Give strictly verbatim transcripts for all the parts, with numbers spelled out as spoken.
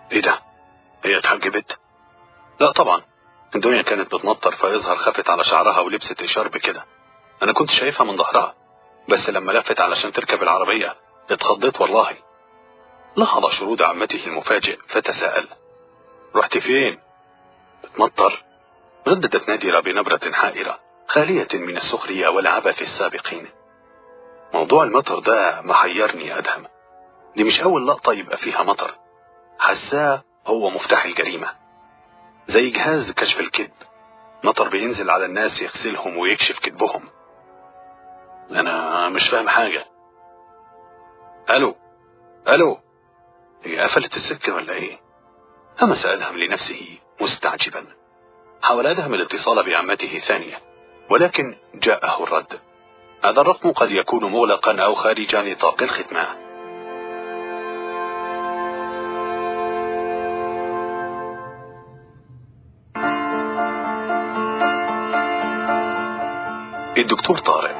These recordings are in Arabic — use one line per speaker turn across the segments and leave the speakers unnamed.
ايه ده؟ هي اتحجبت؟ لا طبعا، الدنيا كانت بتمطر فيظهر خفت على شعرها ولبست إشارب كده. انا كنت شايفها من ظهرها، بس لما لفت علشان تركب العربية اتخضيت والله. لاحظ شرود عمته المفاجئ فتساءل: رحت فين؟ بتمطر؟ رددت نادرة بنبرة حائرة خالية من السخرية والعبث السابقين. موضوع المطر ده محيرني أدهم، دي مش أول لقطة يبقى فيها مطر. حساه هو مفتاح الجريمة، زي جهاز كشف الكذب. مطر بينزل على الناس يغسلهم ويكشف كذبهم. أنا مش فاهم حاجة. ألو ألو، هي قفلت السكة ولا إيه؟ همس أدهم لنفسه مستعجبا. حاول أدهم الاتصال بعمته ثانية، ولكن جاءه الرد. هذا الرقم قد يكون مغلقا أو خارج نطاق الخدمة. الدكتور طارق.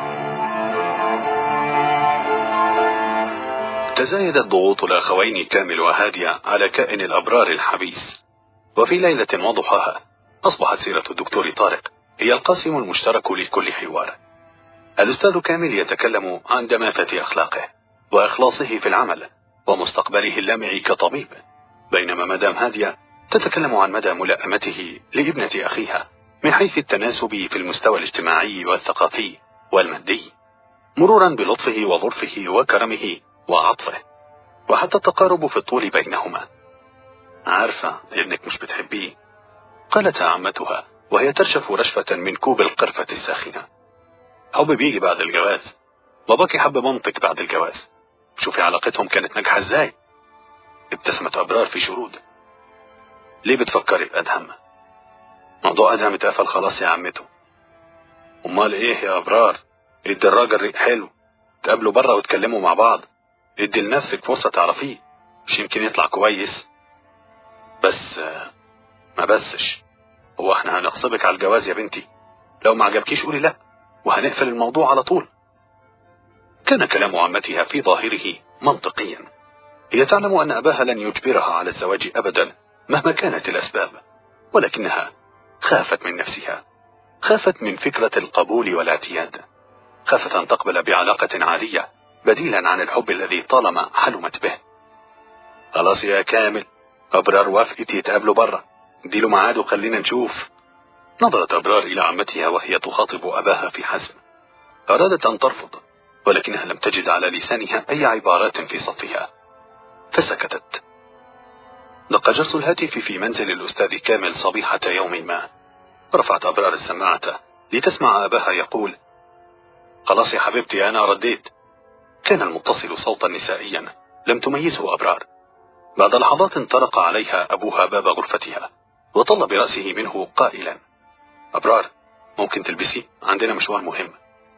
تزايدت ضغوط الأخوين كامل وهادية على كائن الأبرار الحبيس، وفي ليلة وضحاها أصبحت سيرة الدكتور طارق هي القاسم المشترك لكل حوار. الأستاذ كامل يتكلم عن دماثة أخلاقه وإخلاصه في العمل ومستقبله اللامع كطبيب، بينما مدام هادية تتكلم عن مدى ملائمته لابنة أخيها من حيث التناسب في المستوى الاجتماعي والثقافي والمادي، مرورا بلطفه وظرفه وكرمه وعطفه، وحتى التقارب في الطول بينهما. عارفة ابنك مش بتحبيه، قالتها عمتها وهي ترشف رشفة من كوب القرفة الساخنة. حب بيجي بعد الجواز، باباكي حب مامتك بعد الجواز، شوفي علاقتهم كانت ناجحة ازاي. ابتسمت أبرار في شرود. ليه بتفكري بأدهم؟ موضوع أدهم اتقفل خلاص يا عمته. امال ايه يا أبرار؟ ادي الراجل ريق حلو، تقابلوا بره وتكلموا مع بعض، ادي لنفسك فرصة تعرفيه، مش يمكن يطلع كويس. بس ما بسش، هو احنا هنغصبك على الجواز يا بنتي؟ لو ما عجبكيش قولي لا وهنقفل الموضوع على طول. كان كلام عمتها في ظاهره منطقيا، هي تعلم أن أباها لن يجبرها على الزواج أبدا مهما كانت الأسباب، ولكنها خافت من نفسها، خافت من فكرة القبول والاعتياد، خافت أن تقبل بعلاقة عادية بديلا عن الحب الذي طالما حلمت به. خلاص يا كامل، أبرار وافقت يتقابلوا برا، اديله ميعاد وخلينا نشوف. نظرت أبرار إلى عمتها وهي تخاطب أباها في حزم، أرادت أن ترفض ولكنها لم تجد على لسانها أي عبارات في صفها فسكتت. دق جرس الهاتف في منزل الأستاذ كامل صبيحة يوم ما. رفعت أبرار السماعة لتسمع أباها يقول: خلاص يا حبيبتي أنا رديت. كان المتصل صوتا نسائيا لم تميزه أبرار. بعد لحظات طرق عليها أبوها باب غرفتها وطل برأسه منه قائلا: أبرار ممكن تلبسي؟ عندنا مشوار مهم.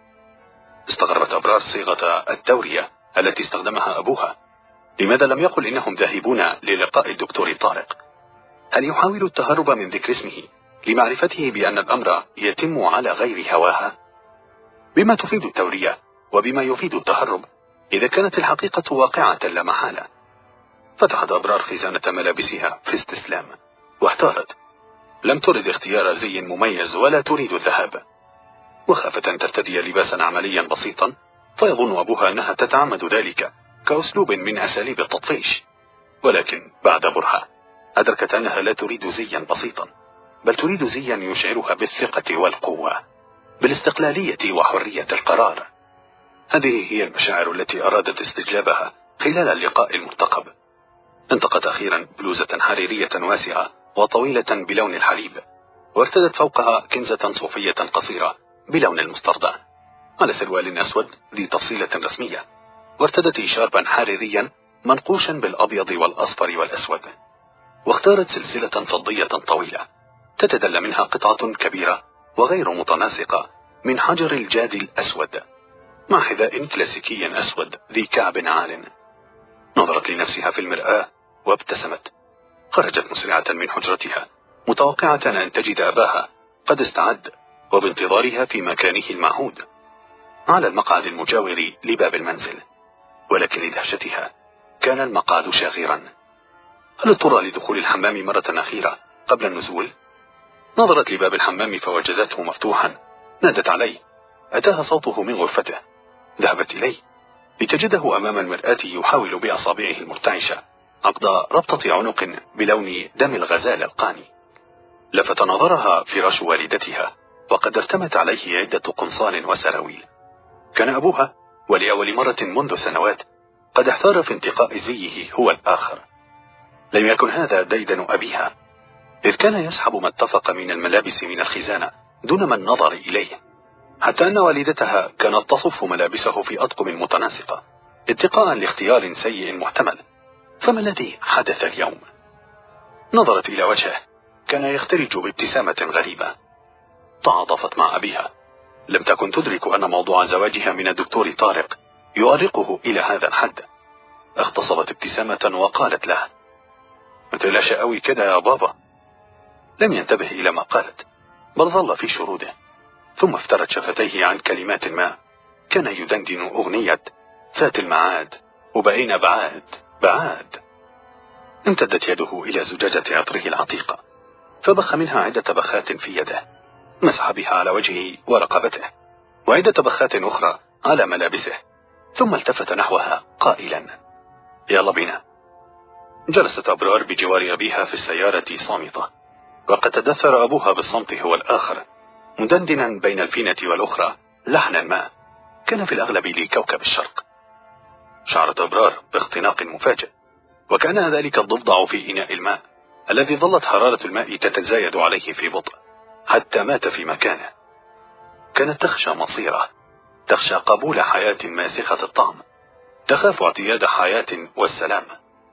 استغربت أبرار صيغة التورية التي استخدمها أبوها. لماذا لم يقل إنهم ذاهبون للقاء الدكتور طارق؟ هل يحاول التهرب من ذكر اسمه لمعرفته بأن الأمر يتم على غير هواها؟ بما تفيد التورية وبما يفيد التهرب إذا كانت الحقيقة واقعة لا محالة. فتحت أبرار خزانة ملابسها في استسلام واحتارت، لم ترد اختيار زي مميز ولا تريد الذهاب، وخافت أن ترتدي لباسا عمليا بسيطا فيظن أبوها أنها تتعمد ذلك كأسلوب من أساليب التطفيش. ولكن بعد برهة أدركت أنها لا تريد زيا بسيطا، بل تريد زيا يشعرها بالثقة والقوة، بالاستقلالية وحرية القرار. هذه هي المشاعر التي أرادت استجلابها خلال اللقاء المرتقب. انتقت أخيرا بلوزة حريرية واسعة وطويلة بلون الحليب، وارتدت فوقها كنزة صوفية قصيرة بلون المستردة على سروال أسود ذي تفصيلة رسمية، وارتدت شاربا حريريا منقوشا بالأبيض والأصفر والأسود، واختارت سلسلة فضية طويلة تتدلى منها قطعة كبيرة وغير متناسقة من حجر الجاد الأسود مع حذاء كلاسيكي أسود ذي كعب عال. نظرت لنفسها في المرآة وابتسمت. خرجت مسرعة من حجرتها متوقعة أن تجد أباها قد استعد وبانتظارها في مكانه المعهود على المقعد المجاور لباب المنزل، ولكن لدهشتها كان المقعد شاغرا. هل اضطر لدخول الحمام مرة أخيرة قبل النزول؟ نظرت لباب الحمام فوجدته مفتوحا. نادت عليه، أتاها صوته من غرفته. ذهبت إليه لتجده أمام المرآة يحاول بأصابعه المرتعشة عقد ربطة عنق بلون دم الغزال القاني. لفت نظرها فراش والدتها، وقد ارتمت عليه عدة قمصان وسراويل. كان أبوها ولأول مرة منذ سنوات قد احتار في انتقاء زيه هو الآخر. لم يكن هذا ديدن أبيها، إذ كان يسحب ما اتفق من الملابس من الخزانة دون من نظر إليه، حتى أن والدتها كانت تصف ملابسه في أطقم متناسقة اتقاء لاختيار سيء محتمل. فما الذي حدث اليوم؟ نظرت إلى وجهه، كان يخترج بابتسامة غريبة. تعاطفت مع أبيها. لم تكن تدرك أن موضوع زواجها من الدكتور طارق يؤرقه إلى هذا الحد. اختصرت ابتسامة وقالت له، ما تقلقش قوي كده يا بابا. لم ينتبه إلى ما قالت، بل ظل في شروده، ثم افترت شفتيه عن كلمات ما. كان يدندن أغنية فات المعاد وبقينا بعاد بعاد. امتدت يده إلى زجاجة عطره العتيقة، فبخ منها عدة بخات في يده، مسح بها على وجهه ورقبته، وعدة بخات أخرى على ملابسه، ثم التفت نحوها قائلا، يلا بينا. جلست أبرار بجوار أبيها في السيارة صامتة، وقد تدثر أبوها بالصمت هو الآخر، مدندنا بين الفينة والأخرى لحنا ما كان في الأغلب لكوكب الشرق. شعرت أبرار باختناق مفاجئ، وكان ذلك الضفدع في إناء الماء الذي ظلت حرارة الماء تتزايد عليه في بطء حتى مات في مكانه. كانت تخشى مصيره، تخشى قبول حياة ماسخة الطعم، تخاف اعتياد حياة والسلام.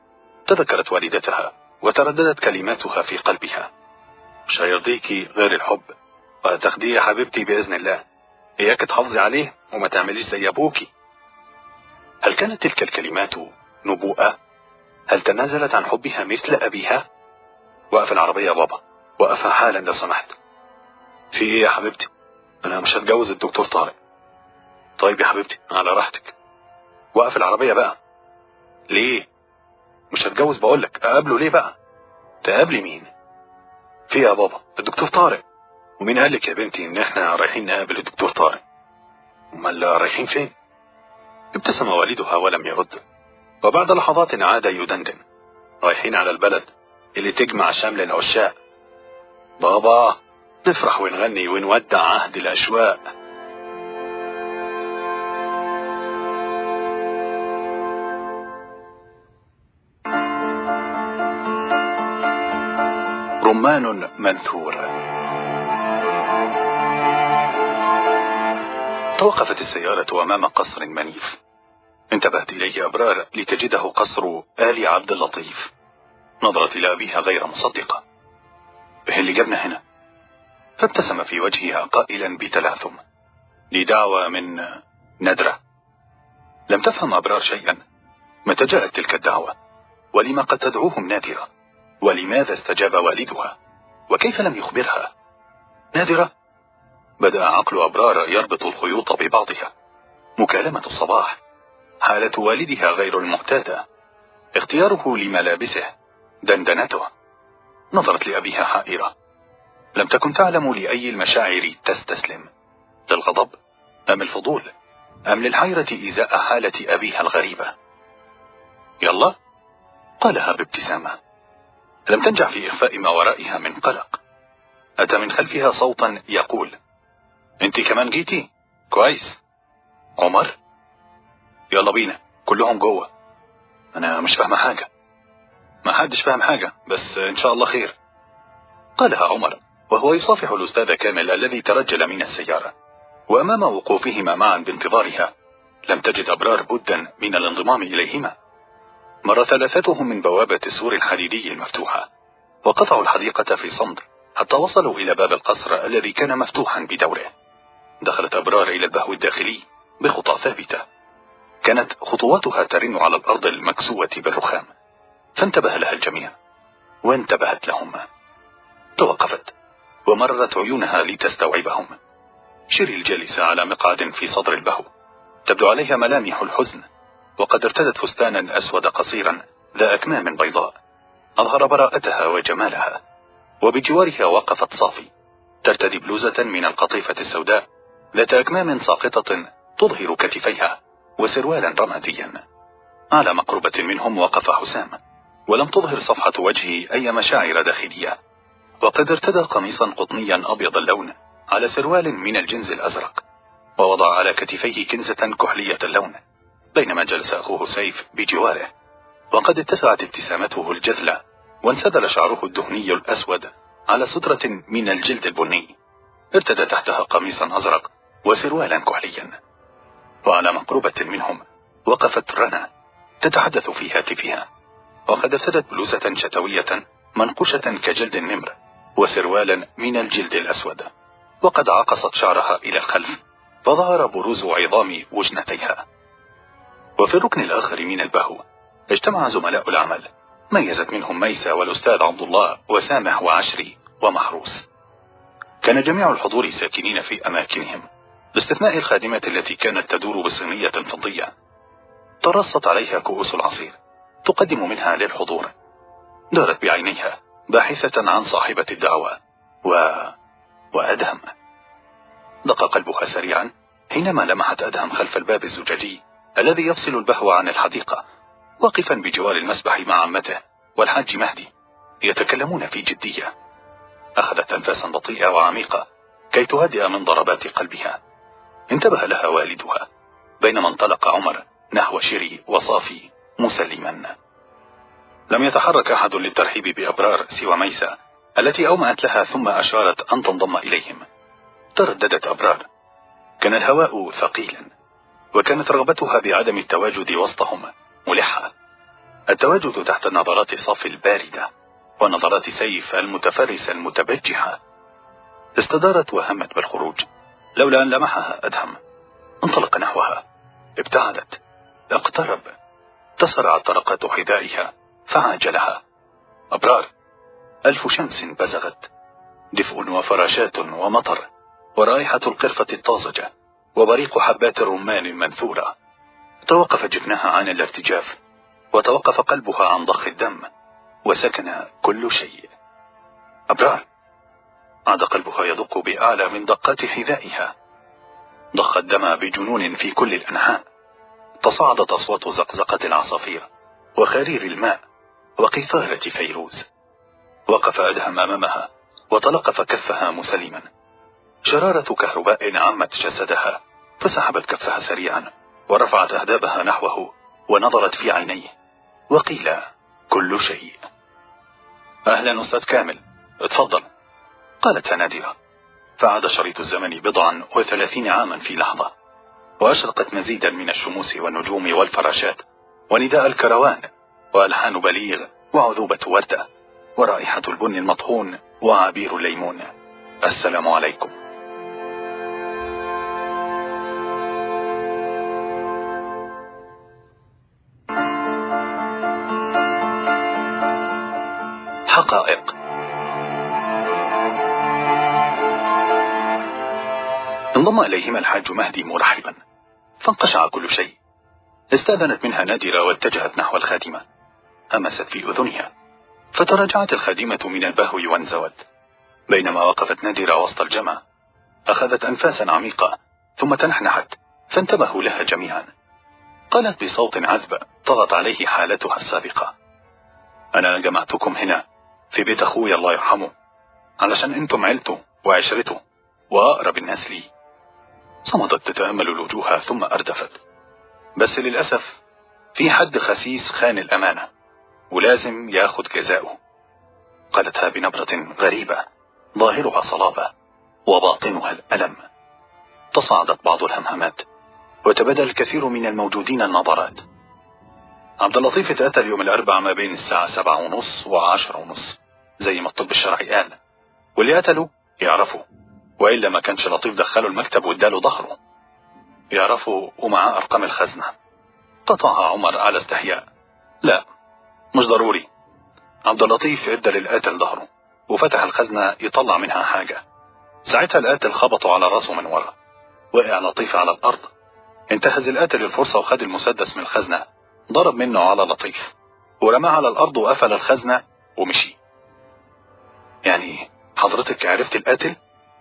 تذكرت والدتها وترددت كلماتها في قلبها، مش هيرضيكي غير الحب، وهتاخديه يا حبيبتي بإذن الله، إياك تحافظي عليه وما تعمليش زي أبوكي. هل كانت تلك الكلمات نبوءة؟ هل تنازلت عن حبها مثل أبيها؟ وقف العربية يا بابا، وقفها حالا لو سمحت. في إيه يا حبيبتي؟ أنا مش هتجوز الدكتور طارق. طيب يا حبيبتي على راحتك. وقف العربية بقى. ليه؟ مش هتجوز بقولك، أقابله ليه بقى؟ تقابلي مين؟ في يا بابا الدكتور طارق. ومين قالك يا بنتي إن إحنا رايحين نقابل الدكتور طارق؟ أمال رايحين فين؟ ابتسم والدها ولم يرد، وبعد لحظات عاد يدندن، رايحين على البلد اللي تجمع شمل العشاق. بابا نفرح ونغني ونودع عهد الأشواق. رمان منثور. توقفت السيارة أمام قصر منيف. انتبهت إليه أبرار لتجده قصر آل عبد اللطيف. نظرت إلى أبيها غير مصدقة. إيه اللي جابنا هنا؟ فابتسم في وجهها قائلا بتلاثم، لدعوة من ندرة. لم تفهم أبرار شيئا. متى جاءت تلك الدعوة؟ ولما قد تدعوهم نادرة؟ ولماذا استجاب والدها؟ وكيف لم يخبرها؟ نادرة؟ بدأ عقل أبرار يربط الخيوط ببعضها. مكالمة الصباح، حالة والدها غير المعتادة، اختياره لملابسه، دندنته. نظرت لأبيها حائرة. لم تكن تعلم لأي المشاعر تستسلم، للغضب أم الفضول أم للحيرة إزاء حالة أبيها الغريبة. يلا، قالها بابتسامة. لم تنجح في إخفاء ما ورائها من قلق. أتى من خلفها صوتا يقول، انت كمان جيتي؟ كويس. عمر؟ يلا بينا كلهم جوه. أنا مش فاهمة حاجة. ما حدش فاهم حاجة، بس إن شاء الله خير، قالها عمر وهو يصافح الأستاذ كامل الذي ترجل من السيارة. وأمام وقوفهما معا بانتظارها، لم تجد أبرار بدا من الانضمام إليهما. مر ثلاثتهم من بوابة السور الحديدي المفتوحة، وقطعوا الحديقة في صمت حتى وصلوا إلى باب القصر الذي كان مفتوحا بدوره. دخلت أبرار إلى البهو الداخلي بخطى ثابتة. كانت خطواتها ترن على الأرض المكسوة بالرخام، فانتبه لها الجميع وانتبهت لهم. توقفت ومرت عيونها لتستوعبهم. شيري الجالسة على مقعد في صدر البهو، تبدو عليها ملامح الحزن، وقد ارتدت فستانا أسود قصيرا ذا أكمام بيضاء. أظهر براءتها وجمالها، وبجوارها وقفت صافي ترتدي بلوزة من القطيفة السوداء ذات أكمام ساقطة تظهر كتفيها وسروالا رماديا. على مقربة منهم وقف حسام، ولم تظهر صفحة وجهه أي مشاعر داخلية، وقد ارتدى قميصا قطنيا أبيض اللون على سروال من الجنز الأزرق، ووضع على كتفيه كنزة كحلية اللون، بينما جلس أخوه سيف بجواره، وقد اتسعت ابتسامته الجذلة، وانسدل شعره الدهني الأسود على سترة من الجلد البني، ارتدى تحتها قميصا أزرق وسروالا كحليا. وعلى مقربة منهم وقفت رنا تتحدث في هاتفها، وقد ارتدت بلوزة شتوية منقوشة كجلد النمر وسروالا من الجلد الأسود، وقد عقصت شعرها إلى الخلف فظهر بروز عظام وجنتيها. وفي الركن الآخر من البهو اجتمع زملاء العمل، ميزت منهم ميسى والأستاذ عبد الله وسامح وعشري ومحروس. كان جميع الحضور ساكنين في أماكنهم باستثناء الخادمة التي كانت تدور بصينية فضية ترصت عليها كؤوس العصير تقدم منها للحضور. دارت بعينيها باحثة عن صاحبة الدعوة و... وأدهم. دق قلبها سريعا حينما لمحت أدهم خلف الباب الزجاجي الذي يفصل البهو عن الحديقة، واقفا بجوار المسبح مع عمته والحاج مهدي يتكلمون في جدية. أخذت أنفاسا بطيئة وعميقة كي تهدئ من ضربات قلبها. انتبه لها والدها بينما انطلق عمر نحو شيري وصافي مسلما. لم يتحرك أحد للترحيب بأبرار سوى ميسى التي أومأت لها ثم أشارت أن تنضم إليهم. ترددت أبرار. كان الهواء ثقيلا، وكانت رغبتها بعدم التواجد وسطهم ملحة. التواجد تحت نظرات صافي الباردة ونظرات سيف المتفرس المتبجحة. استدارت وهمت بالخروج لولا أن لمحها أدهم. انطلق نحوها، ابتعدت، اقترب، تسرعت طرقات حذائها فعاجلها. أبرار. ألف شمس بزغت، دفء وفراشات ومطر ورائحة القرفة الطازجة وبريق حبات الرمان المنثورة. توقف جفنها عن الارتجاف، وتوقف قلبها عن ضخ الدم، وسكن كل شيء. أبرار. عاد قلبها يدق بأعلى من دقات حذائها. ضخ الدم بجنون في كل الأنحاء. تصاعدت أصوات زقزقة العصافير وخرير الماء وقيثارة فيروز. وقف أدهم أمامها وتلقف كفها مسلما. شرارة كهرباء عمت جسدها، فسحبت كفها سريعا ورفعت أهدابها نحوه ونظرت في عينيه، وقيل كل شيء. أهلا أستاذ كامل، اتفضل، قالتها نادرة. فعاد شريط الزمن بضعا وثلاثين عاما في لحظة، وأشرقت مزيدا من الشموس والنجوم والفراشات ونداء الكروان وألحان بليغ وعذوبة وردة ورائحة البن المطحون وعبير الليمون. السلام عليكم. حقائق. انضم إليهما الحاج مهدي مرحبا، فانقشع كل شيء. استأذنت منها نادرة واتجهت نحو الخادمة. همست في أذنها، فتراجعت الخادمة من البهو وانزوت. بينما وقفت نادرة وسط الجمع أخذت أنفاسا عميقة ثم تنحنحت، فانتبهوا لها جميعا. قالت بصوت عذب طغت عليه حالتها السابقة: أنا جمعتكم هنا في بيت أخوي الله يرحمه علشان أنتم عيلته وعشرته وأقرب الناس لي. صمدت تتأمل الوجوه ثم أردفت: بس للأسف في حد خسيس خان الأمانة ولازم ياخد جزاؤه. قالتها بنبرة غريبة ظاهرها صلابة وباطنها الألم. تصاعدت بعض الهمهمات وتبادل الكثير من الموجودين النظرات. عبد اللطيف اتأتى اليوم الأربعاء ما بين الساعة سبعة ونص وعشرة ونص زي ما الطب الشرعي قال، واللي قتلوا يعرفوا، وإلا ما كانش لطيف دخله المكتب واداله ظهره. يعرفوا ومعاه أرقام الخزنة. قطعها عمر على استحياء: لا مش ضروري. عبد اللطيف ادى للقاتل ظهره وفتح الخزنة يطلع منها حاجة. ساعتها القاتل خبطوا على راسه من ورا، وقع لطيف على الأرض. انتهز القاتل الفرصة وخد المسدس من الخزنة، ضرب منه على لطيف ورماه على الأرض وقفل الخزنة ومشي. يعني حضرتك عرفت القاتل؟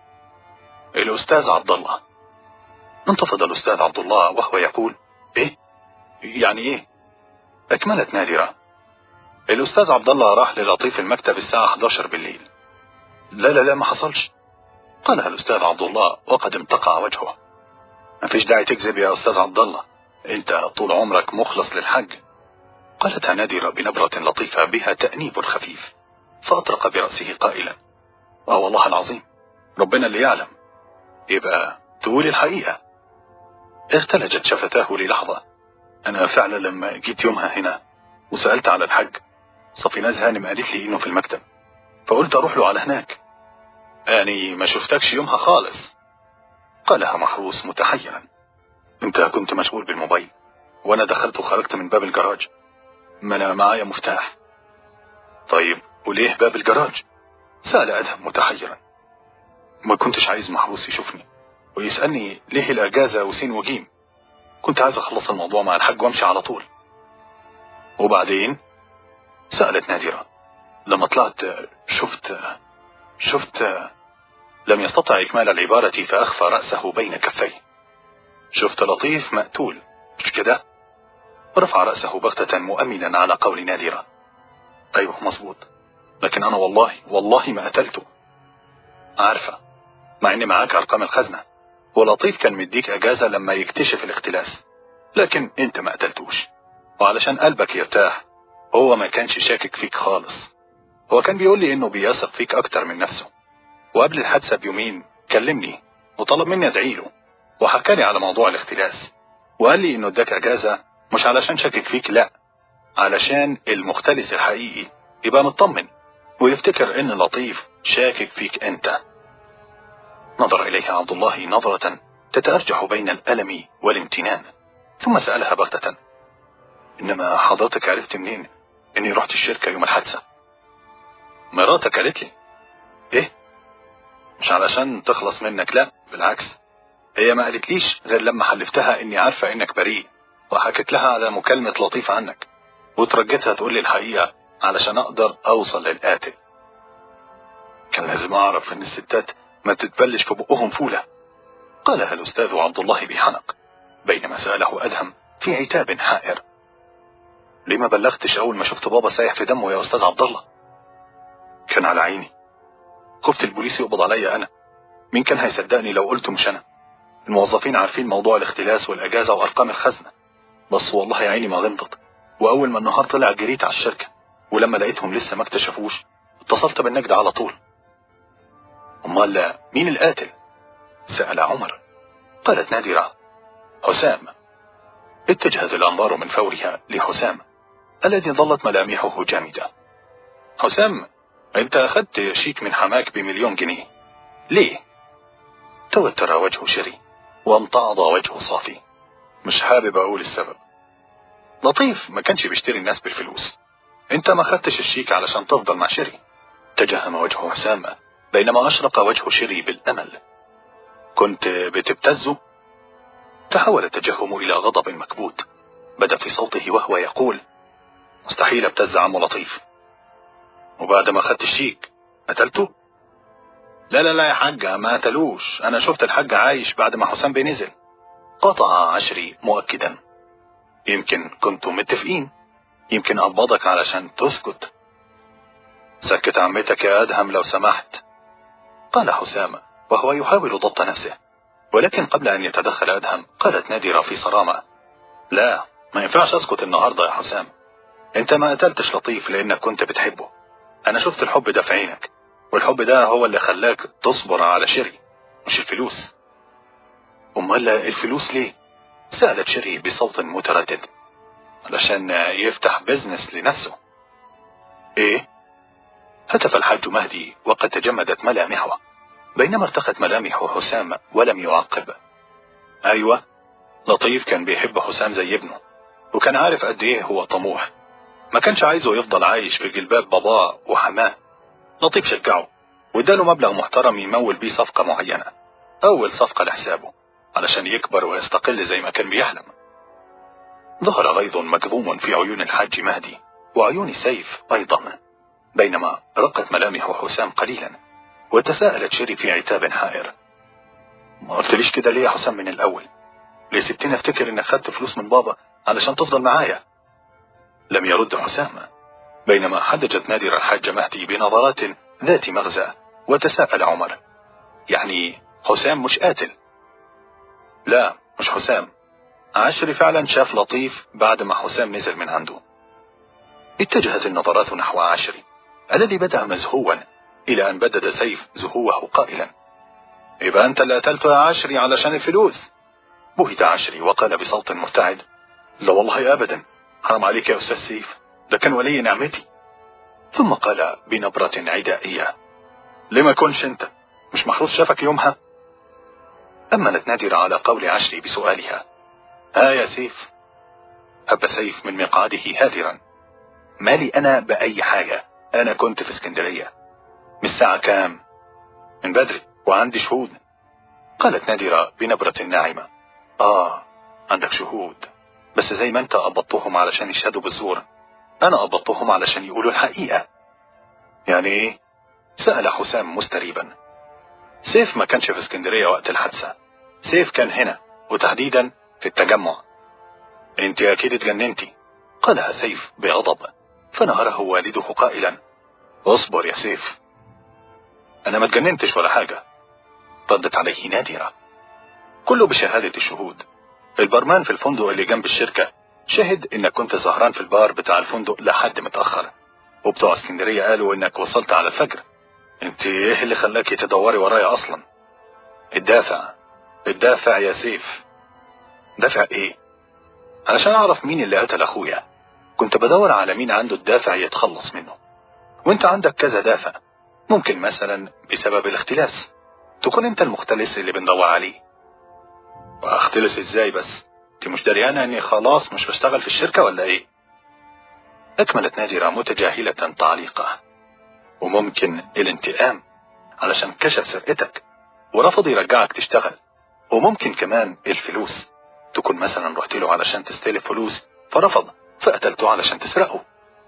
الأستاذ عبد الله. انتفض الأستاذ عبد الله وهو يقول: إيه؟ يعني إيه؟ أكملت نادرة: الأستاذ عبد الله راح للطيف المكتب الساعة إحدى عشرة بالليل. لا لا لا ما حصلش، قالها الأستاذ عبد الله وقد امتقع وجهه. ما فيش داعي تكذب يا أستاذ عبد الله، أنت طول عمرك مخلص للحج، قالتها نادرة بنبرة لطيفة بها تأنيب خفيف، فأطرق برأسه قائلا: آه والله العظيم، ربنا اللي يعلم. يبقى تقول الحقيقة. اختلجت شفتاه للحظة. أنا فعلا لما جيت يومها هنا وسألت على الحج، صفيناز هانم قالت لي إنه في المكتب، فقلت أروح له على هناك. أني ما شفتكش يومها خالص، قالها محروس متحيرا. أنت كنت مشغول بالموبايل، وأنا دخلت وخرجت من باب الجراج، ما أنا معايا مفتاح. طيب وليه باب الجراج؟ سأل أدهم متحيرا. ما كنتش عايز محروس يشوفني ويسألني ليه الأجازة وسين وجيم، كنت عايز أخلص الموضوع مع الحاج وامشي على طول. وبعدين؟ سألت نادرة. لما طلعت شفت شفت لم يستطع إكمال العبارة فأخفى رأسه بين كفيه. شفت لطيف مقتول مش كده؟ رفع رأسه بغتة مؤمنا على قول نادرة. أيوه مظبوط، لكن أنا والله والله ما قتلته. عارفة، مع إني معاك أرقام الخزنة، ولطيف كان مديك أجازة لما يكتشف الاختلاس، لكن أنت ما قتلتوش، وعلشان قلبك يرتاح هو ما كانش شاكك فيك خالص. هو كان بيقول لي إنه بيثق فيك أكتر من نفسه، وقبل الحادثة بيومين كلمني وطلب مني أدعي له، وحكالي على موضوع الاختلاس، وقال لي إنه اداك أجازة مش علشان شاكك فيك، لا، علشان المختلس الحقيقي يبقى مطمن ويفتكر إن لطيف شاكك فيك أنت. نظر إليها عبد الله نظرة تتأرجح بين الألم والامتنان، ثم سألها بغتة: إنما حضرتك عرفت منين إني رحت الشركة يوم الحادثة؟ مراتك قالت لي. إيه؟ مش علشان تخلص منك، لا بالعكس، هي ما قالتليش غير لما حلفتها إني عارفة إنك بريء، وحكت لها على مكالمة لطيف عنك، وترجتها تقول لي الحقيقة علشان أقدر أوصل للقاتل. كان لازم أعرف إن الستات ما تتبلش في بقهم فولة، قالها الأستاذ عبد الله بحنق، بينما سأله أدهم في عتاب حائر: ليه ما بلغتش أول ما شفت بابا سايح في دمه يا أستاذ عبد الله؟ كان على عيني، خفت البوليس يقبض عليا أنا، مين كان هيصدقني لو قلت مش أنا؟ الموظفين عارفين موضوع الاختلاس والأجازة وأرقام الخزنة، بس والله يا عيني ما غلطت، وأول ما النهار طلع جريت على الشركة، ولما لقيتهم لسه ما اكتشفوش اتصلت بالنجدة على طول. أمال مين القاتل؟ سأل عمر. قالت نادرة: حسام. اتجهت الأنظار من فورها لحسام الذي ظلت ملامحه جامدة. حسام، انت أخذت شيك من حماك بمليون جنيه، ليه؟ توتر وجه شري وامتعض وجه صافي. مش حابب أقول السبب. لطيف ما كانش بيشتري الناس بالفلوس، انت ما خدتش الشيك علشان تفضل مع شري. تجهم وجه حسام بينما أشرق وجه شري بالأمل. كنت بتبتزه؟ تحول التجهم إلى غضب مكبوت بدا في صوته وهو يقول: مستحيل ابتز عم لطيف. وبعد ما خدت الشيك قتلته؟ لا لا لا يا حاجة، ما قتلوش، أنا شفت الحاج عايش بعد ما حسام بينزل، قطع عشري مؤكدا. يمكن كنتوا متفقين، يمكن أقبضك علشان تسكت. سكت عمتك يا أدهم لو سمحت، قال حسام وهو يحاول ضبط نفسه، ولكن قبل أن يتدخل أدهم قالت نادرة في صرامة: لا، ما ينفعش أسكت النهاردة يا حسام، أنت ما قتلتش لطيف لأنك كنت بتحبه، أنا شفت الحب ده في عينك، والحب ده هو اللي خلاك تصبر على شري، مش الفلوس. أمال الفلوس ليه؟ سألت شري بصوت متردد. علشان يفتح بزنس لنفسه. إيه؟ هتف الحاج مهدي وقد تجمدت ملامحه، بينما ارتقت ملامح حسام ولم يعقب. أيوة، لطيف كان بيحب حسام زي ابنه، وكان عارف قد إيه هو طموح، ما كانش عايزه يفضل عايش في جلباب باباه وحماه. لطيف شجعه واداله مبلغ محترم يمول بيه صفقة معينة، أول صفقة لحسابه، علشان يكبر ويستقل زي ما كان بيحلم. ظهر غيظ مكظوم في عيون الحاج مهدي وعيون سيف أيضا. بينما رقت ملامح حسام قليلا، وتساءلت شيري في عتاب حائر: ما قلتليش كده ليه يا حسام من الأول؟ ليه سبتني أفتكر إنك خدت فلوس من بابا علشان تفضل معايا؟ لم يرد حسام، بينما حدجت نادرة الحاج مهدي بنظرات ذات مغزى، وتساءل عمر: يعني حسام مش قاتل؟ لا مش حسام، عشري فعلا شاف لطيف بعد ما حسام نزل من عنده. اتجهت النظرات نحو عشري الذي بدأ مزهوا، إلى أن بدد سيف زهوه قائلا: يبقى أنت اللي قتلته يا عشري علشان الفلوس؟ بهت عشري وقال بصوت مرتعد: لا والله أبدا، حرام عليك يا أستاذ سيف، ده كان ولي نعمتي. ثم قال بنبرة عدائية: لما كنش أنت؟ مش محروس شافك يومها؟ أمنت نادرة على قول عشري بسؤالها: ها يا سيف؟ هب سيف من مقعده هادرا: مالي أنا بأي حاجة، أنا كنت في اسكندرية. من الساعة كام؟ من بدري وعندي شهود. قالت نادرة بنبرة ناعمة: آه عندك شهود، بس زي ما أنت قبضتهم علشان يشهدوا بالزور، أنا قبضتهم علشان يقولوا الحقيقة. يعني إيه؟ سأل حسام مستريبا. سيف ما كانش في اسكندرية وقت الحادثة، سيف كان هنا، وتحديدا في التجمع. انت أكيد اتجننتي، قالها سيف بغضب، فنهره والده قائلا: اصبر يا سيف، أنا ما اتجننتش ولا حاجة. ردت عليه نادرة: كله بشهادة الشهود. البرمان في الفندق اللي جنب الشركة شهد انك كنت سهران في البار بتاع الفندق لحد متأخر، وبتوع اسكندرية قالوا انك وصلت على الفجر. انت ايه اللي خلاكي تدوري ورايا اصلا؟ الدافع، الدافع يا سيف. دافع ايه؟ علشان اعرف مين اللي قتل اخويا، كنت بدور على مين عنده الدافع يتخلص منه، وانت عندك كذا دافع، ممكن مثلا بسبب الاختلاس تكون انت المختلس اللي بندور عليه. واختلس ازاي بس؟ انت مش دريانة اني خلاص مش بشتغل في الشركة ولا ايه؟ اكملت نادرة متجاهلة تعليقه: وممكن الانتقام علشان كشف سرقتك ورفض يرجعك تشتغل، وممكن كمان الفلوس، تكون مثلا رحت له علشان تستلف فلوس فرفض فقتلته علشان تسرقه.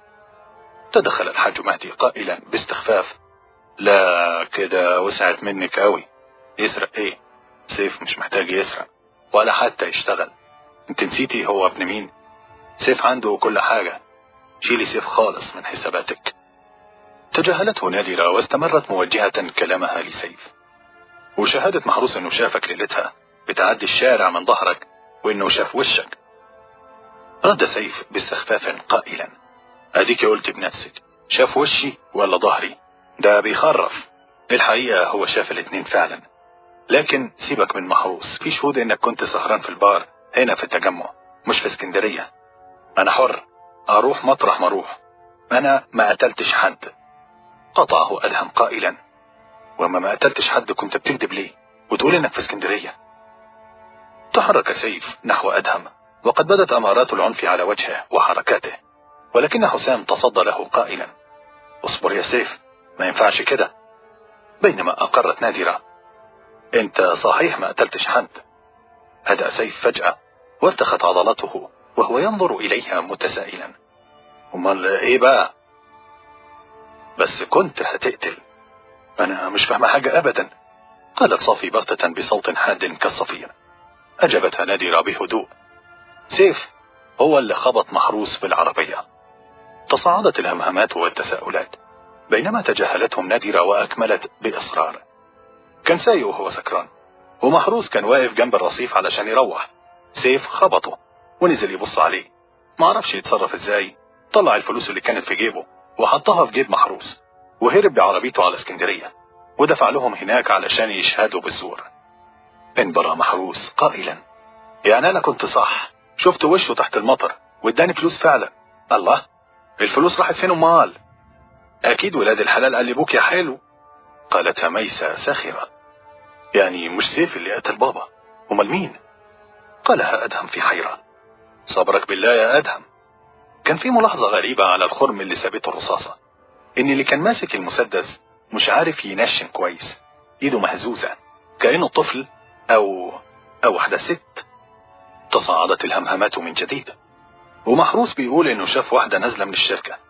تدخل الحاج مهدي قائلا باستخفاف: لا كده وسعت منك قوي، يسرق ايه؟ سيف مش محتاج يسرق ولا حتى يشتغل، انت نسيتي هو ابن مين؟ سيف عنده كل حاجة، شيلي سيف خالص من حساباتك. تجاهلته نادرة واستمرت موجهة كلامها لسيف: وشهادة محروس انه شافك ليلتها بتعدي الشارع من ظهرك وانه شاف وشك. رد سيف باستخفاف قائلا: اديك قلت بنفسك، شاف وشي ولا ظهري؟ ده بيخرف، الحقيقة هو شاف الاتنين فعلا. لكن سيبك من محروس، في شهود انك كنت سهران في البار هنا في التجمع مش في اسكندرية. انا حر، اروح مطرح ما اروح، انا ما قتلتش حد. قطعه أدهم قائلا: وما ما قتلتش حد كنت بتكذب ليه وتقول انك في اسكندرية؟ تحرك سيف نحو أدهم وقد بدت أمارات العنف على وجهه وحركاته، ولكن حسام تصدى له قائلا: اصبر يا سيف، ما ينفعش كده. بينما أقرت نادرة: انت صحيح ما قتلتش حد. هدأ سيف فجأة وارتخت عضلاته وهو ينظر إليها متسائلا: امال ايه بقى؟ بس كنت هتقتل. انا مش فاهمة حاجة ابدا، قالت صافي بغتة بصوت حاد كالصفير. اجابتها نادرة بهدوء: سيف هو اللي خبط محروس بالعربية. تصاعدت الهمهمات والتساؤلات، بينما تجاهلتهم نادرة واكملت باصرار: كان سايق وهو سكران، ومحروس كان واقف جنب الرصيف علشان يروح، سيف خبطه ونزل يبص عليه، معرفش يتصرف ازاي، طلع الفلوس اللي كانت في جيبه وحطها في جيب محروس وهرب بعربيته على اسكندرية، ودفع لهم هناك علشان يشهدوا بالزور. انبرى محروس قائلا: يعني انا كنت صح، شفت وشه تحت المطر واداني فلوس فعلا. الله، الفلوس راحت فين امال؟ اكيد ولاد الحلال قلبوك يا حلو، قالتها ميسة ساخرة. يعني مش سيف اللي قتل بابا، امال مين؟ قالها أدهم في حيرة. صبرك بالله يا أدهم. كان في ملاحظة غريبة على الخرم اللي سابته الرصاصة، ان اللي كان ماسك المسدس مش عارف ينشن كويس، ايده مهزوزة كأنه طفل او او واحدة ست. تصاعدت الهمهمات من جديد، ومحروس بيقول انه شاف واحدة نازلة من الشركة،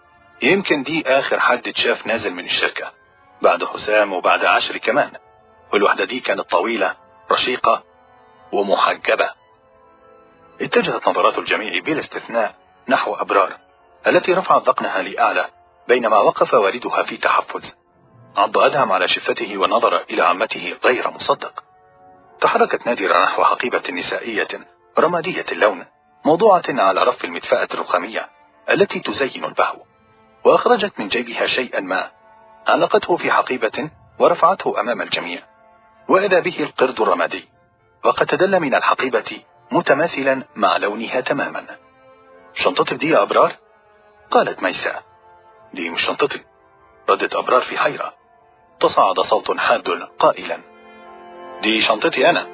يمكن دي آخر حد اتشاف نازل من الشركة، بعد حسام وبعد عشري كمان. والوحدة دي كانت طويلة رشيقة ومحجبة. اتجهت نظرات الجميع بلا استثناء نحو أبرار التي رفعت ذقنها لأعلى بينما وقف والدها في تحفز. عض أدهم على شفته ونظر إلى عمته غير مصدق. تحركت نادرة نحو حقيبة نسائية رمادية اللون موضوعة على رف المدفأة الرخامية التي تزين البهو، وأخرجت من جيبها شيئا ما، علقته في حقيبة ورفعته أمام الجميع. وإذا به القرد الرمادي، وقد تدل من الحقيبة متماثلا مع لونها تماما. شنطتك دي يا أبرار؟ قالت ميساء. دي مش شنطتي، ردت أبرار في حيرة. تصاعد صوت حاد قائلا: دي شنطتي أنا.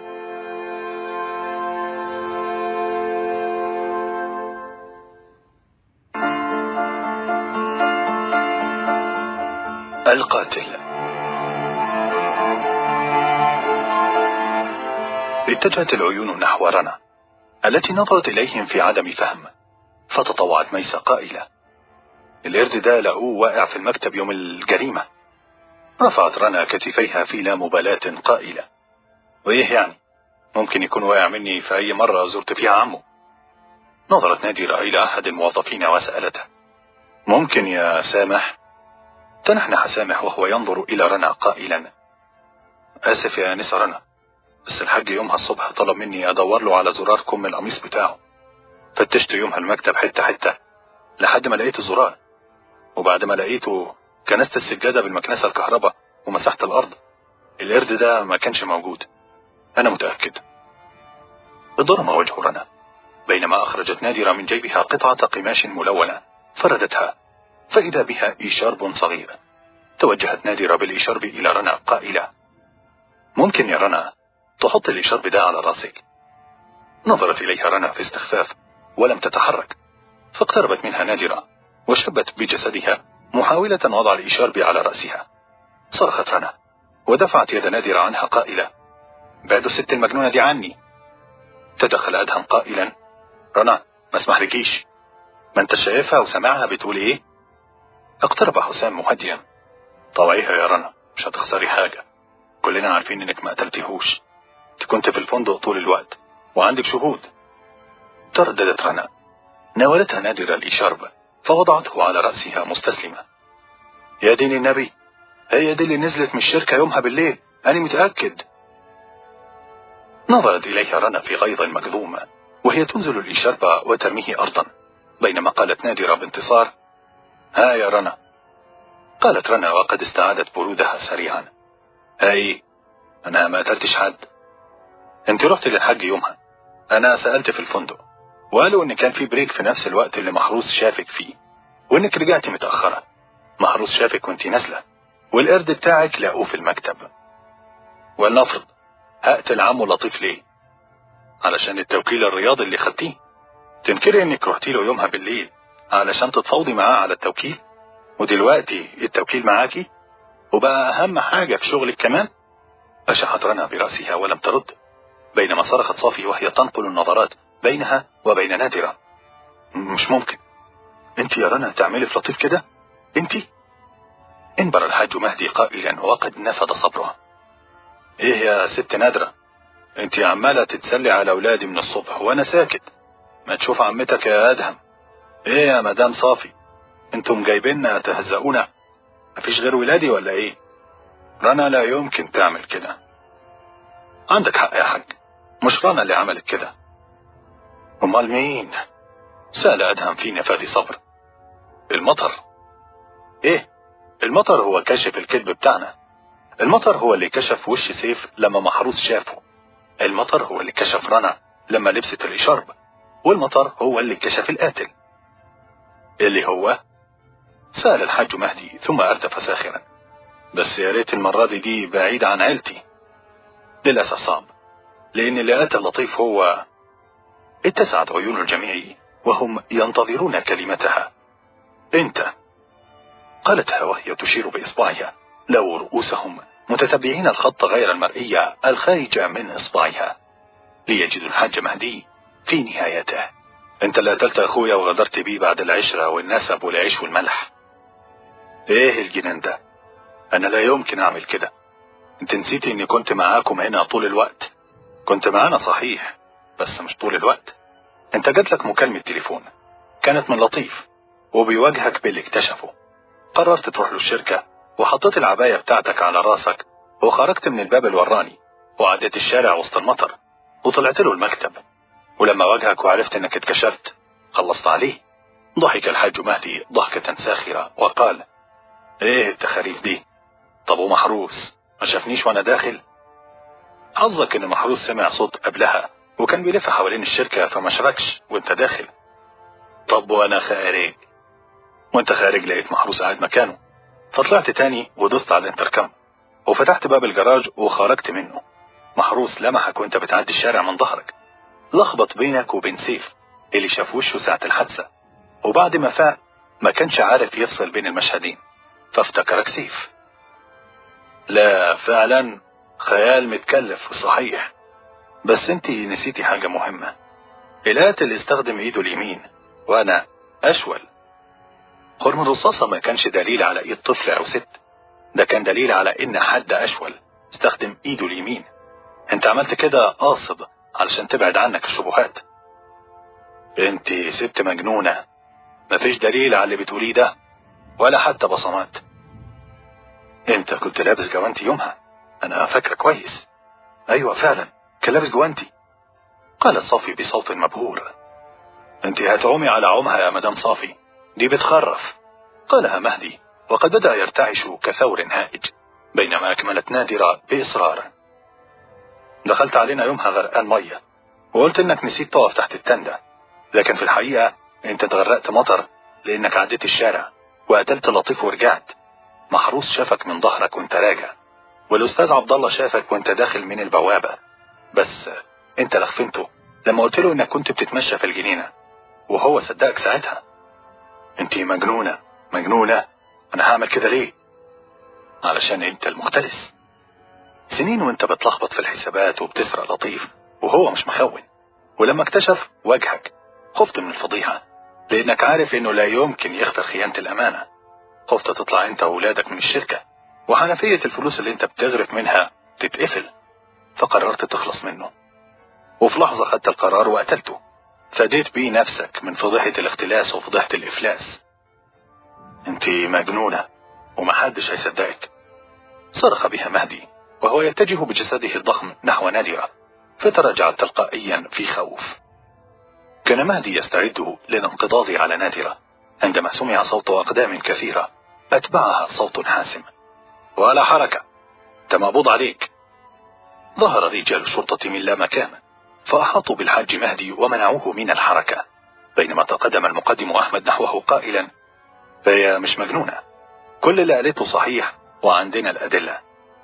القاتل. اتجهت العيون نحو رنا التي نظرت إليهم في عدم فهم، فتطوعت ميساء قائلة: القرد ده لقوه واقع في المكتب يوم الجريمة. رفعت رنا كتفيها في لا مبالاة قائلة: وإيه يعني؟ ممكن يكون واقع مني في أي مرة زرت فيها عمه. نظرت نادرة إلى أحد الموظفين وسألته: ممكن يا سامح؟ تنحنح سامح وهو ينظر إلى رنا قائلا: آسف يا نسا رنا، بس الحاج يومها الصبح طلب مني أدور له على زرار كم القميص بتاعه. فتشت يومها المكتب حتة حتة لحد ما لقيت الزرار، وبعد ما لقيته كنست السجادة بالمكنسة الكهرباء ومسحت الأرض. القرد ده ما كانش موجود، أنا متأكد. ضرم وجه رنا بينما أخرجت نادرة من جيبها قطعة قماش ملونة فردتها، فإذا بها إيشارب صغير. توجهت نادرة بالإيشارب إلى رنا قائلة: ممكن يا رنا تحط الإيشارب ده على راسك؟ نظرت إليها رنا في استخفاف ولم تتحرك، فاقتربت منها نادرة وشبت بجسدها محاولة وضع الإيشارب على رأسها. صرخت رنا ودفعت يد نادرة عنها قائلة: بعد الست المجنونة دي عني. تدخل أدهم قائلا: رنا ما اسمح لكيش، ما انت شايفها وسمعها بتقول ايه؟ اقترب حسام مهديا: طوعيها يا رنا، مش هتخسري حاجة، كلنا عارفين انك ما قتلتيهوش، انت كنت في الفندق طول الوقت وعندك شهود. ترددت رنا. ناولتها نادرة الإيشارب فوضعته على رأسها مستسلمة. يا دين النبي، هي دي اللي نزلت من الشركة يومها بالليل، أنا متأكد. نظرت إليها رنا في غيظ مكظوم وهي تنزل الإيشارب وترميه أرضا، بينما قالت نادرة بانتصار: ها يا رنا. قالت رنا وقد استعادت برودها سريعا: هاي أنا ما قتلتش حد. انت رحت للحاج يومها، أنا سألت في الفندق وقالوا إن كان في بريك في نفس الوقت اللي محروس شافك فيه، وإنك رجعتي متأخرة. محروس شافك وانت نازلة، والقرد بتاعك لاقوه في المكتب. ولنفرض هقتل عمو لطيف ليه؟ علشان التوكيل الرياضي اللي خدتيه. تنكري انك رحتي له يومها بالليل علشان تتفاوضي معاه على التوكيل، ودلوقتي التوكيل معاكي وبقى اهم حاجة في شغلك كمان. أشحت رنا برأسها ولم ترد، بينما صرخت صافي وهي تنقل النظرات بينها وبين نادرة: مش ممكن، انت يا رنا تعملي في لطيف كده؟ انت؟ انبر الحاج مهدي قائلا وقد نفذ صبره: ايه يا ست نادرة، انت عمالة تتسلي على اولادي من الصبح وانا ساكت، ما تشوف عمتك يا ادهم. ايه يا مدام صافي، انتم جايبيننا تهزقونا؟ مفيش غير ولادي ولا ايه؟ رنا لا يمكن تعمل كده. عندك حق يا حاج، مش رنا اللي عملت كده. امال مين؟ سأل ادهم في نفاذ صبر. المطر. ايه؟ المطر هو كاشف الكذب بتاعنا. المطر هو اللي كشف وش سيف لما محروس شافه. المطر هو اللي كشف رنا لما لبست الإشارب. والمطر هو اللي كشف القاتل. اللي هو؟ سأل الحاج مهدي ثم أردف ساخرا: بس يا ريت المرة دي دي بعيد عن عيلتي. للأسف صعب، لأن اللي قتل لطيف هو. اتسعت عيون الجميع وهم ينتظرون كلمتها. انت، قالتها وهي تشير بإصبعها، لو رؤوسهم متتبعين الخط غير المرئي الخارج من إصبعها ليجدوا الحاج مهدي في نهايته. انت اللي قتلت اخويا وغدرت بيه بعد العشرة والنسب والعيش والملح. ايه الجنان ده؟ انا لا يمكن اعمل كده. انت نسيتي اني كنت معاكم هنا طول الوقت؟ كنت معانا صحيح، بس مش طول الوقت. انت جاتلك مكالمة تليفون كانت من لطيف وبيواجهك باللي اكتشفه. قررت تروح له الشركة وحطيت العباية بتاعتك على راسك وخرجت من الباب الوراني وعديت الشارع وسط المطر وطلعت له المكتب. ولما واجهك وعرفت انك اتكشفت خلصت عليه. ضحك الحاج مهدي ضحكة ساخرة وقال: ايه التخاريف دي؟ طب ومحروس ما شافنيش وانا داخل؟ حظك ان محروس سمع صوت قبلها وكان بيلف حوالين الشركة فما شافكش وانت داخل. طب وانا خارج؟ وانت خارج لقيت محروس قاعد مكانه، فطلعت تاني ودوست على الانتركم وفتحت باب الجراج وخرجت منه. محروس لمحك وانت بتعدي الشارع من ظهرك، لخبط بينك وبين سيف اللي شاف وشه ساعة الحادثة، وبعد ما فاق ما كانش عارف يفصل بين المشهدين فافتكرك سيف. لا فعلا خيال متكلف صحيح، بس انتي نسيتي حاجة مهمة. القاتل استخدم ايده اليمين وانا اشول. خرم الرصاصة ما كانش دليل على ايد طفل او ست، ده كان دليل على ان حد اشول استخدم ايده اليمين. انت عملت كده قاصد علشان تبعد عنك الشبهات. انتي ست مجنونة، مفيش دليل على اللي بتقوليه ده ولا حتى بصمات. انت كنت لابس جوانتي يومها، انا فاكره كويس. ايوه فعلا كان لابس جوانتي، قال صافي بصوت مبهور. انت هتعومي على عمها يا مدام صافي، دي بتخرف، قالها مهدي وقد بدأ يرتعش كثور هائج، بينما اكملت نادرة باصرار: دخلت علينا يومها غرقان مية وقلت انك نسيت تقف تحت التندة، لكن في الحقيقة انت اتغرقت مطر لانك عديت الشارع وقتلت لطيف ورجعت. محروس شافك من ظهرك وانت راجع، والاستاذ عبد الله شافك وانت داخل من البوابة، بس انت لخفنته لما قلت له انك كنت بتتمشى في الجنينة وهو صدقك ساعتها. انتي مجنونة مجنونة. انا هعمل كده ليه؟ علشان انت المختلس. سنين وانت بتلخبط في الحسابات وبتسرق لطيف وهو مش مخون، ولما اكتشف وجهك خفت من الفضيحة لانك عارف انه لا يمكن يخفي خيانة الامانة. خفت تطلع انت واولادك من الشركة وحنفية الفلوس اللي انت بتغرف منها تتقفل، فقررت تخلص منه. وفي لحظة خدت القرار وقتلته، فديت بيه نفسك من فضيحة الاختلاس وفضيحة الافلاس. انتي مجنونة ومحدش هيصدقك، صرخ بها مهدي وهو يتجه بجسده الضخم نحو نادرة، فترجع تلقائيا في خوف. كان مهدي يستعد للانقضاض على نادرة عندما سمع صوت أقدام كثيرة أتبعها صوت حاسم: ولا حركة، تمابض عليك. ظهر رجال الشرطة من لا مكان فأحاطوا بالحاج مهدي ومنعوه من الحركة، بينما تقدم المقدم أحمد نحوه قائلا: فهي مش مجنونة، كل اللي قالته صحيح وعندنا الأدلة.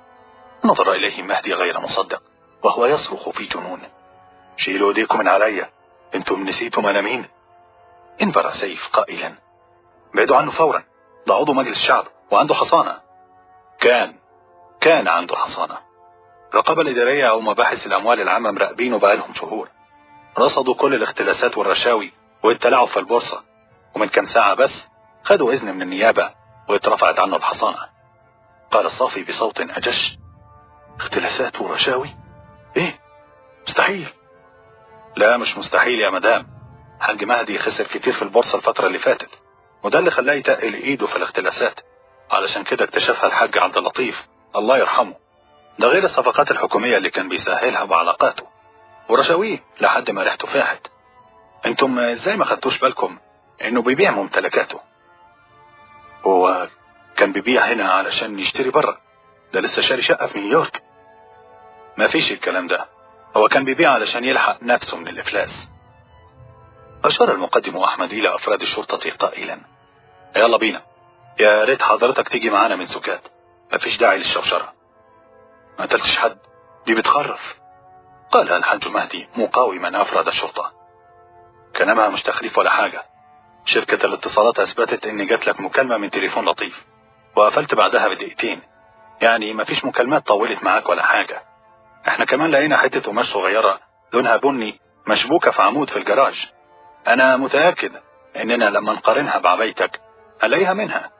نظر إليه مهدي غير مصدق وهو يصرخ في جنون: شيلوا ايديكم من عليا، انتم نسيتم انا مين؟ انبرى سيف قائلا: بعدوا عنه فورا، ده عضو مجلس الشعب وعنده حصانة. كان كان عنده حصانة. الرقابة الإدارية أو مباحث الأموال العامة مراقبينه بقالهم شهور، رصدوا كل الاختلاسات والرشاوي والتلاعب في البورصة، ومن كام ساعة بس خدوا إذن من النيابة واترفعت عنه الحصانة. قال الصافي بصوت أجش: اختلاسات ورشاوي؟ ايه؟ مستحيل. لا مش مستحيل يا مدام، حاج مهدي خسر كتير في البورصة الفترة اللي فاتت، وده اللي خلاه يتقل ايده في الاختلاسات، علشان كده اكتشفها الحاج عبد اللطيف الله يرحمه، ده غير الصفقات الحكومية اللي كان بيسهلها بعلاقاته ورشاويه لحد ما ريحته فاحت. انتم ازاي ما خدتوش بالكم انه بيبيع ممتلكاته؟ هو كان بيبيع هنا علشان يشتري بره، ده لسه شاري شقة في نيويورك. ما فيش الكلام ده، هو كان بيبيع علشان يلحق نفسه من الإفلاس. أشار المقدم أحمد إلى أفراد الشرطة قائلا: يلا بينا، يا ريت حضرتك تيجي معانا من سكات، مفيش داعي للشوشرة. ما قتلتش حد، دي بتخرف، قال الحاج مهدي مقاوما أفراد الشرطة. كلامها مش تخريف ولا حاجة، شركة الاتصالات أثبتت إن جات لك مكالمة من تليفون لطيف وقفلت بعدها بدقيقتين، يعني مفيش مكالمات طولت معاك ولا حاجة. احنا كمان لقينا حتة قماش صغيرة لونها بني مشبوكة في عمود في الجراج، انا متأكد اننا لما نقارنها بعبايتك هنلاقيها منها.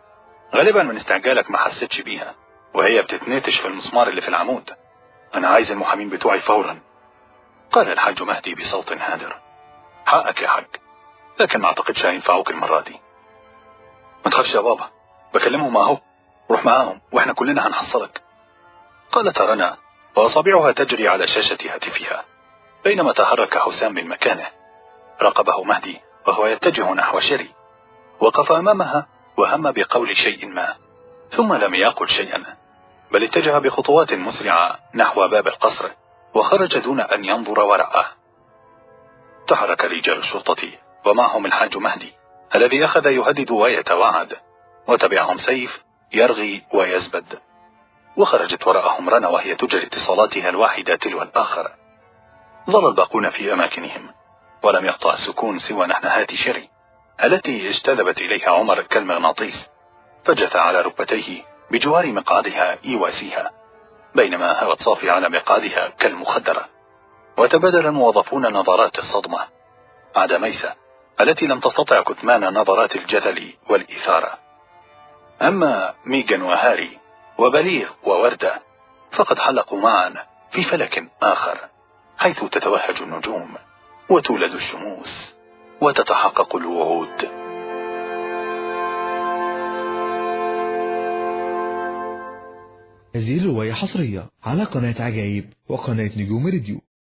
غالبا من استعجالك ما حسيتش بيها وهي بتتنتش في المسمار اللي في العمود. أنا عايز المحامين بتوعي فورا، قال الحاج مهدي بصوت هادر. حقك يا حاج، لكن ما أعتقدش هينفعوك المرة دي. ما تخافش يا بابا، بكلمهم اهو، روح معاهم واحنا كلنا هنحصلك، قالت رنا وأصابعها تجري على شاشة هاتفها. بينما تحرك حسام من مكانه راقبه مهدي وهو يتجه نحو شيري. وقف أمامها وهم بقول شيء ما، ثم لم يقل شيئا، بل اتجه بخطوات مسرعة نحو باب القصر وخرج دون أن ينظر وراءه. تحرك رجال الشرطة ومعهم الحاج مهدي الذي أخذ يهدد ويتوعد، وتبعهم سيف يرغي ويزبد، وخرجت وراءهم رنا وهي تجري اتصالاتها الواحدة تلو الآخر. ظل الباقون في أماكنهم ولم يقطع السكون سوى نحنهات شيري التي اجتذبت إليها عمر كالمغناطيس، فجث على ركبتيه بجوار مقعدها يواسيها، بينما هوت صافي على مقعدها كالمخدرة. وتبادل الموظفون نظرات الصدمة عدا ميسة التي لم تستطع كتمان نظرات الجدل والإثارة. أما ميغان وهاري وبليغ ووردة فقد حلقوا معا في فلك آخر، حيث تتوهج النجوم وتولد الشموس وتتحقق الوعود.
هذه الرواية حصرية على قناة عجائب وقناة نجوم راديو.